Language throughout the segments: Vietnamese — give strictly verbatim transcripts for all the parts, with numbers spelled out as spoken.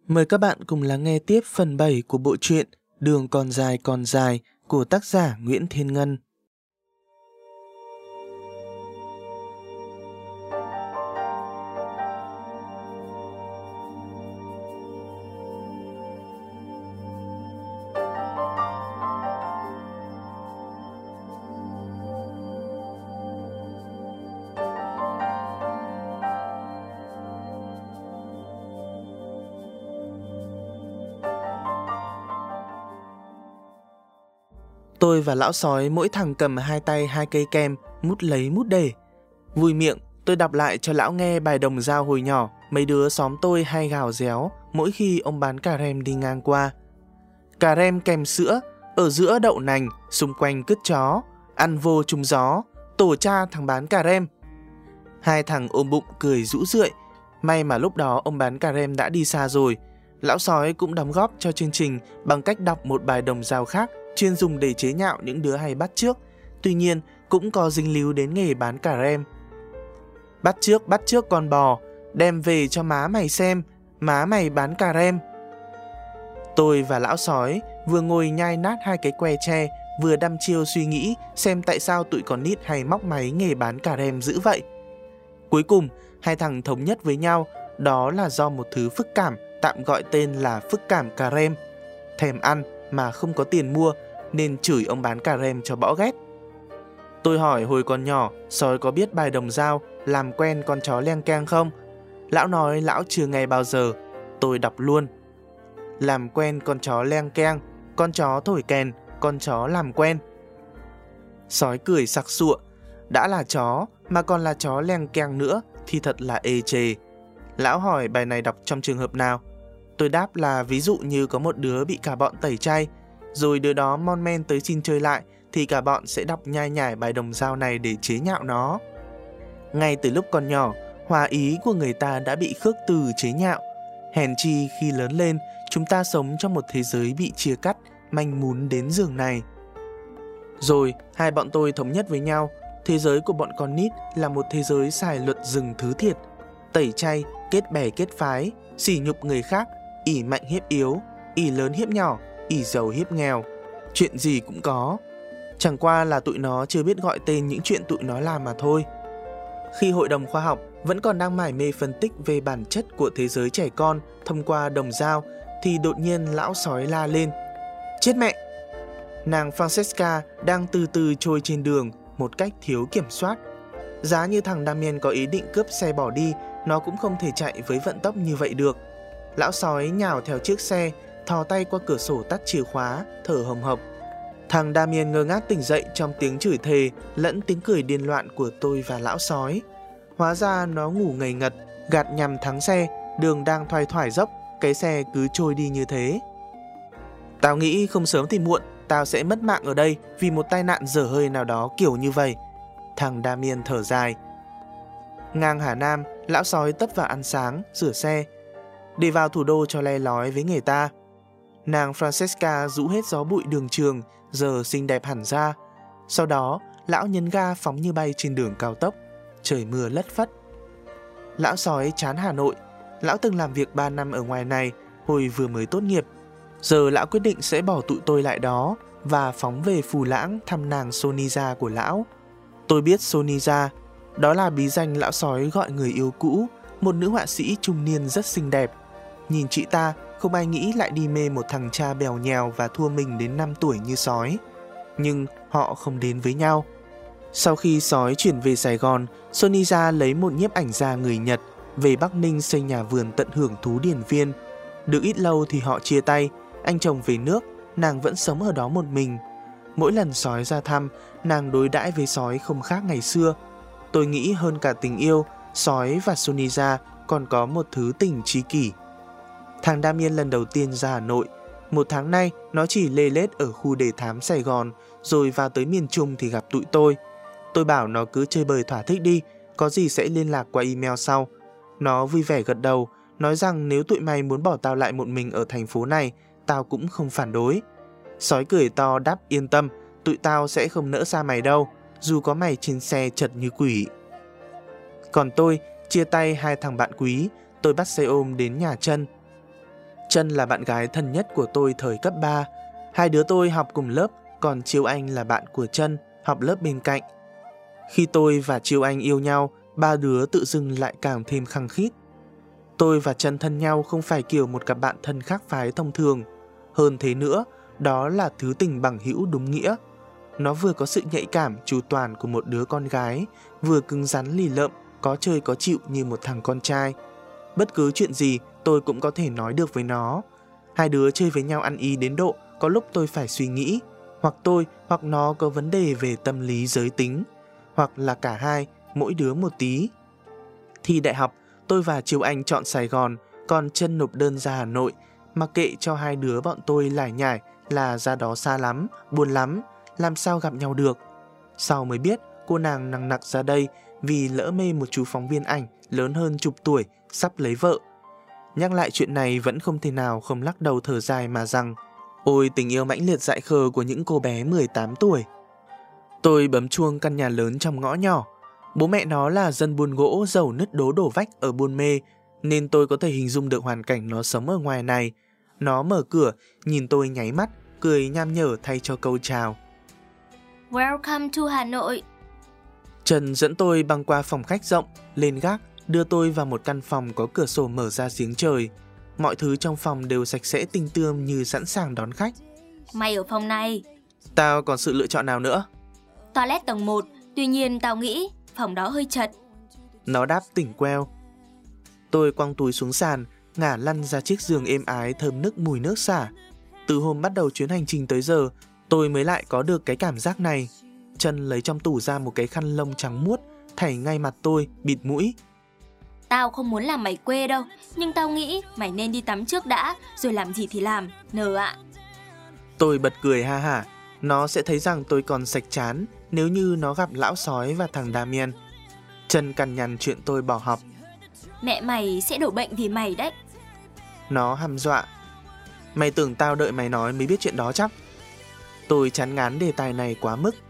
Mời các bạn cùng lắng nghe tiếp phần bảy của bộ truyện Đường còn dài còn dài của tác giả Nguyễn Thiên Ngân. Tôi và lão sói mỗi thằng cầm hai tay hai cây kem, mút lấy mút để. Vui miệng, tôi đọc lại cho lão nghe bài đồng dao hồi nhỏ, mấy đứa xóm tôi hay gào réo mỗi khi ông bán cà rem đi ngang qua. Cà rem kèm sữa, ở giữa đậu nành, xung quanh cứt chó, ăn vô trúng gió, tổ cha thằng bán cà rem. Hai thằng ôm bụng cười rũ rượi, may mà lúc đó ông bán cà rem đã đi xa rồi. Lão sói cũng đóng góp cho chương trình bằng cách đọc một bài đồng dao khác, chuyên dùng để chế nhạo những đứa hay bắt chước, tuy nhiên cũng có dính líu đến nghề bán cà rem. Bắt chước bắt chước con bò, đem về cho má mày xem, má mày bán cà rem. Tôi và lão sói vừa ngồi nhai nát hai cái que tre, vừa đăm chiêu suy nghĩ xem tại sao tụi con nít hay móc máy nghề bán cà rem dữ vậy. Cuối cùng, hai thằng thống nhất với nhau, đó là do một thứ phức cảm tạm gọi tên là phức cảm cà rem. Thèm ăn mà không có tiền mua nên chửi ông bán cà rem cho bõ ghét. Tôi hỏi hồi còn nhỏ, sói có biết bài đồng dao làm quen con chó leng keng không? Lão nói lão chưa nghe bao giờ. Tôi đọc luôn. Làm quen con chó leng keng, con chó thổi kèn, con chó làm quen. Sói cười sặc sụa. Đã là chó mà còn là chó leng keng nữa thì thật là ê chề. Lão hỏi bài này đọc trong trường hợp nào? Tôi đáp là ví dụ như có một đứa bị cả bọn tẩy chay, rồi đứa đó mon men tới xin chơi lại, thì cả bọn sẽ đọc nhai nhải bài đồng dao này để chế nhạo nó. Ngay từ lúc còn nhỏ, hòa ý của người ta đã bị khước từ chế nhạo. Hèn chi khi lớn lên, chúng ta sống trong một thế giới bị chia cắt, manh mún đến giường này. Rồi, hai bọn tôi thống nhất với nhau, thế giới của bọn con nít là một thế giới xài luật rừng thứ thiệt, tẩy chay, kết bè kết phái, sỉ nhục người khác, ỷ mạnh hiếp yếu, ỷ lớn hiếp nhỏ, ỷ giàu hiếp nghèo. Chuyện gì cũng có. Chẳng qua là tụi nó chưa biết gọi tên những chuyện tụi nó làm mà thôi. Khi hội đồng khoa học vẫn còn đang mải mê phân tích về bản chất của thế giới trẻ con thông qua đồng dao, thì đột nhiên lão sói la lên. Chết mẹ! Nàng Francesca đang từ từ trôi trên đường một cách thiếu kiểm soát. Giá như thằng Damien có ý định cướp xe bỏ đi, nó cũng không thể chạy với vận tốc như vậy được. Lão sói nhào theo chiếc xe, thò tay qua cửa sổ tắt chìa khóa, thở hồng hộc. Thằng Damien ngơ ngác tỉnh dậy trong tiếng chửi thề lẫn tiếng cười điên loạn của tôi và lão sói. Hóa ra nó ngủ ngây ngật, gạt nhằm thắng xe, đường đang thoai thoải dốc, cái xe cứ trôi đi như thế. Tao nghĩ không sớm thì muộn, tao sẽ mất mạng ở đây vì một tai nạn dở hơi nào đó kiểu như vậy. Thằng Damien thở dài. Ngang Hà Nam, lão sói tấp vào ăn sáng, rửa xe, để vào thủ đô cho le lói với người ta. Nàng Francesca rũ hết gió bụi đường trường, giờ xinh đẹp hẳn ra. Sau đó, lão nhấn ga phóng như bay trên đường cao tốc. Trời mưa lất phất. Lão sói chán Hà Nội. Lão từng làm việc ba năm ở ngoài này hồi vừa mới tốt nghiệp. Giờ lão quyết định sẽ bỏ tụi tôi lại đó và phóng về Phù Lãng thăm nàng Sonija của lão. Tôi biết Sonija, đó là bí danh lão sói gọi người yêu cũ, một nữ họa sĩ trung niên rất xinh đẹp. Nhìn chị ta, không ai nghĩ lại đi mê một thằng cha bèo nhèo và thua mình đến năm tuổi như sói. Nhưng họ không đến với nhau. Sau khi sói chuyển về Sài Gòn, Sonija lấy một nhiếp ảnh gia người Nhật về Bắc Ninh xây nhà vườn tận hưởng thú điển viên. Được ít lâu thì họ chia tay, anh chồng về nước, nàng vẫn sống ở đó một mình. Mỗi lần sói ra thăm, nàng đối đãi với sói không khác ngày xưa. Tôi nghĩ hơn cả tình yêu, sói và Sonija còn có một thứ tình tri kỷ. Thằng Damien lần đầu tiên ra Hà Nội. Một tháng nay, nó chỉ lê lết ở khu đề thám Sài Gòn, rồi vào tới miền Trung thì gặp tụi tôi. Tôi bảo nó cứ chơi bời thỏa thích đi, có gì sẽ liên lạc qua email sau. Nó vui vẻ gật đầu, nói rằng nếu tụi mày muốn bỏ tao lại một mình ở thành phố này, tao cũng không phản đối. Sói cười to đáp yên tâm, tụi tao sẽ không nỡ xa mày đâu, dù có mày trên xe chật như quỷ. Còn tôi, chia tay hai thằng bạn quý, tôi bắt xe ôm đến nhà Trân. Trân là bạn gái thân nhất của tôi thời cấp ba. Hai đứa tôi học cùng lớp, còn Chiêu Anh là bạn của Trân, học lớp bên cạnh. Khi tôi và Chiêu Anh yêu nhau, ba đứa tự dưng lại càng thêm khăng khít. Tôi và Trân thân nhau không phải kiểu một cặp bạn thân khác phái thông thường. Hơn thế nữa, đó là thứ tình bằng hữu đúng nghĩa. Nó vừa có sự nhạy cảm, chu toàn của một đứa con gái, vừa cứng rắn lì lợm, có chơi có chịu như một thằng con trai. Bất cứ chuyện gì tôi cũng có thể nói được với nó. Hai đứa chơi với nhau ăn ý đến độ có lúc tôi phải suy nghĩ, hoặc tôi hoặc nó có vấn đề về tâm lý giới tính, hoặc là cả hai, mỗi đứa một tí. Thi đại học, tôi và Chiêu Anh chọn Sài Gòn, còn Trân nộp đơn ra Hà Nội. Mặc kệ cho hai đứa bọn tôi lải nhải là ra đó xa lắm, buồn lắm, làm sao gặp nhau được. Sau mới biết cô nàng nằng nặc ra đây vì lỡ mê một chú phóng viên ảnh lớn hơn chục tuổi, sắp lấy vợ. Nhắc lại chuyện này vẫn không thể nào không lắc đầu thở dài mà rằng ôi tình yêu mãnh liệt dại khờ của những cô bé mười tám tuổi. Tôi bấm chuông căn nhà lớn trong ngõ nhỏ. Bố mẹ nó là dân buôn gỗ giàu nứt đố đổ vách ở Buôn Mê, nên tôi có thể hình dung được hoàn cảnh nó sống ở ngoài này. Nó mở cửa, nhìn tôi nháy mắt, cười nham nhở thay cho câu chào. Welcome to Hà Nội. Trần dẫn tôi băng qua phòng khách rộng, lên gác, đưa tôi vào một căn phòng có cửa sổ mở ra giếng trời. Mọi thứ trong phòng đều sạch sẽ tinh tươm như sẵn sàng đón khách. Mày ở phòng này. Tao còn sự lựa chọn nào nữa? Toilet tầng một, tuy nhiên tao nghĩ phòng đó hơi chật. Nó đáp tỉnh queo. Tôi quăng túi xuống sàn, ngả lăn ra chiếc giường êm ái thơm nức mùi nước xả. Từ hôm bắt đầu chuyến hành trình tới giờ, tôi mới lại có được cái cảm giác này. Trân lấy trong tủ ra một cái khăn lông trắng muốt, thảy ngay mặt tôi, bịt mũi. Tao không muốn làm mày quê đâu, nhưng tao nghĩ mày nên đi tắm trước đã, rồi làm gì thì làm, nờ ạ. Tôi bật cười ha hả. Nó sẽ thấy rằng tôi còn sạch chán nếu như nó gặp lão sói và thằng Damien. Trân cằn nhằn chuyện tôi bỏ học. Mẹ mày sẽ đổ bệnh vì mày đấy. Nó hăm dọa. Mày tưởng tao đợi mày nói mới biết chuyện đó chắc? Tôi chán ngán đề tài này quá mức.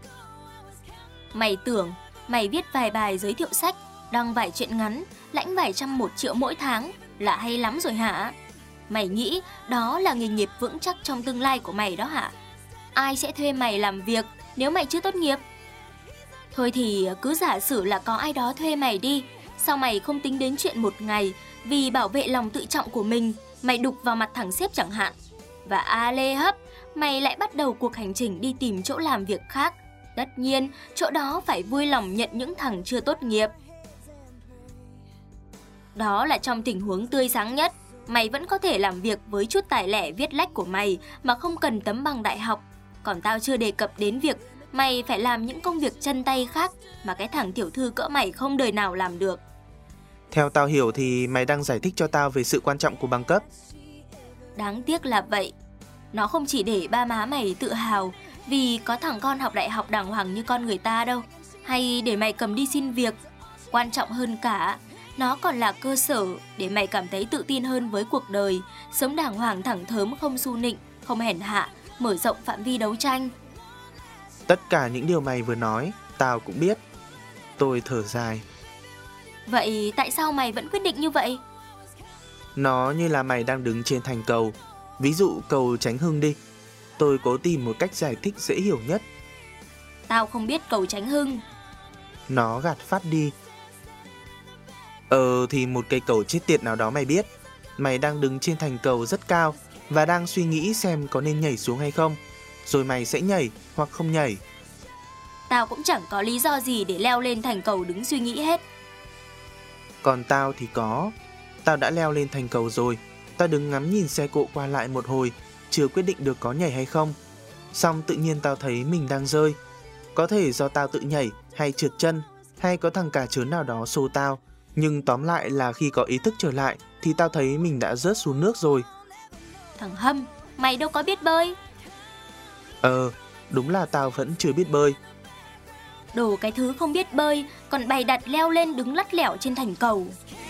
Mày tưởng mày viết vài bài giới thiệu sách, đăng vài truyện ngắn, lãnh vài trăm một triệu mỗi tháng là hay lắm rồi hả? Mày nghĩ đó là nghề nghiệp vững chắc trong tương lai của mày đó hả? Ai sẽ thuê mày làm việc nếu mày chưa tốt nghiệp? Thôi thì cứ giả sử là có ai đó thuê mày đi. Sao mày không tính đến chuyện một ngày vì bảo vệ lòng tự trọng của mình, mày đục vào mặt thằng sếp chẳng hạn? Và a lê hấp, mày lại bắt đầu cuộc hành trình đi tìm chỗ làm việc khác. Tất nhiên, chỗ đó phải vui lòng nhận những thằng chưa tốt nghiệp. Đó là trong tình huống tươi sáng nhất. Mày vẫn có thể làm việc với chút tài lẻ viết lách của mày mà không cần tấm bằng đại học. Còn tao chưa đề cập đến việc mày phải làm những công việc chân tay khác mà cái thằng tiểu thư cỡ mày không đời nào làm được. Theo tao hiểu thì mày đang giải thích cho tao về sự quan trọng của bằng cấp. Đáng tiếc là vậy. Nó không chỉ để ba má mày tự hào vì có thằng con học đại học đàng hoàng như con người ta đâu, hay để mày cầm đi xin việc. Quan trọng hơn cả, nó còn là cơ sở để mày cảm thấy tự tin hơn với cuộc đời, sống đàng hoàng thẳng thớm, không xu nịnh, không hèn hạ, mở rộng phạm vi đấu tranh. Tất cả những điều mày vừa nói, tao cũng biết. Tôi thở dài. Vậy tại sao mày vẫn quyết định như vậy? Nó như là mày đang đứng trên thành cầu. Ví dụ cầu Chánh Hưng đi. Tôi cố tìm một cách giải thích dễ hiểu nhất. Tao không biết cầu Chánh Hưng. Nó gạt phát đi. Ờ thì một cây cầu chết tiệt nào đó mày biết. Mày đang đứng trên thành cầu rất cao và đang suy nghĩ xem có nên nhảy xuống hay không. Rồi mày sẽ nhảy hoặc không nhảy. Tao cũng chẳng có lý do gì để leo lên thành cầu đứng suy nghĩ hết. Còn tao thì có. Tao đã leo lên thành cầu rồi. Tao đứng ngắm nhìn xe cộ qua lại một hồi, chưa quyết định được có nhảy hay không. Xong tự nhiên tao thấy mình đang rơi. Có thể do tao tự nhảy hay trượt chân, hay có thằng cả trớn nào đó xô tao. Nhưng tóm lại là khi có ý thức trở lại thì tao thấy mình đã rớt xuống nước rồi. Thằng Hâm, mày đâu có biết bơi. Ờ, đúng là tao vẫn chưa biết bơi. Đồ cái thứ không biết bơi còn bày đặt leo lên đứng lắt lẻo trên thành cầu.